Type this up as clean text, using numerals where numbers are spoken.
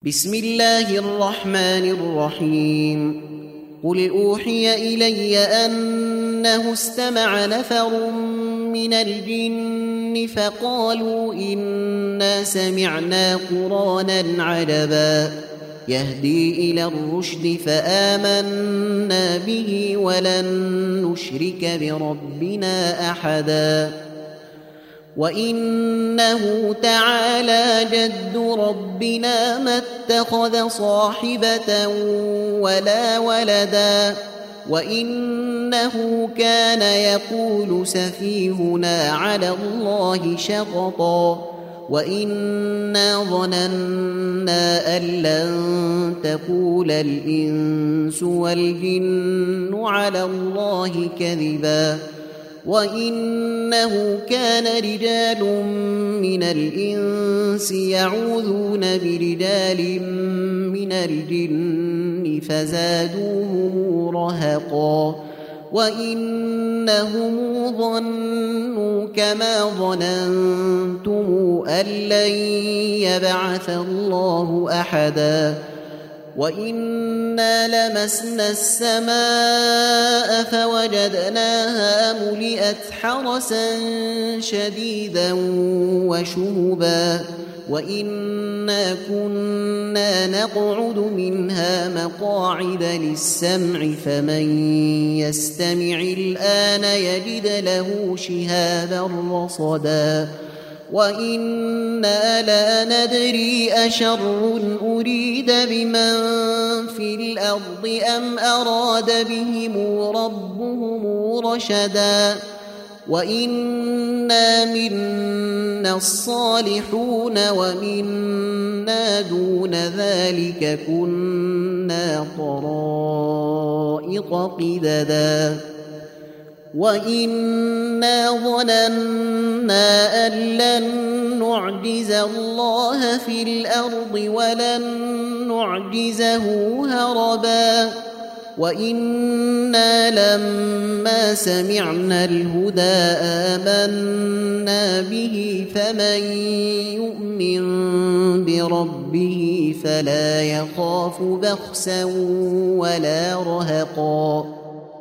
بسم الله الرحمن الرحيم. قل أوحي إلي أنه استمع نفر من الجن فقالوا إنا سمعنا قرآنا عجبا يهدي إلى الرشد فآمنا به ولن نشرك بربنا أحدا وإنه تعالى جد ربنا ما اتخذ صاحبة ولا ولدا وإنه كان يقول سفيهنا على الله شططا وإنا ظننا أن لن تقول الإنس والجن على الله كذبا وإنه كان رجال من الإنس يعوذون برجال من الجن فزادوهم رهقا وإنهم ظنوا كما ظننتم أن لن يبعث الله أحدا وإنا لمسنا السماء فوجدناها ملئت حرسا شديدا وشهبا وإنا كنا نقعد منها مقاعد للسمع فمن يستمع الآن يجد له شهابا رصدا وإنا لا ندري أشر أريد بمن في الأرض أم أراد بهم ربهم رشدا وإنا منا الصالحون ومنا دون ذلك كنا طرائق قددا وإنا ظننا أن لن نعجز الله في الأرض ولن نعجزه هربا وإنا لما سمعنا الهدى آمنا به فمن يؤمن بربه فلا يخاف بخسا ولا رهقا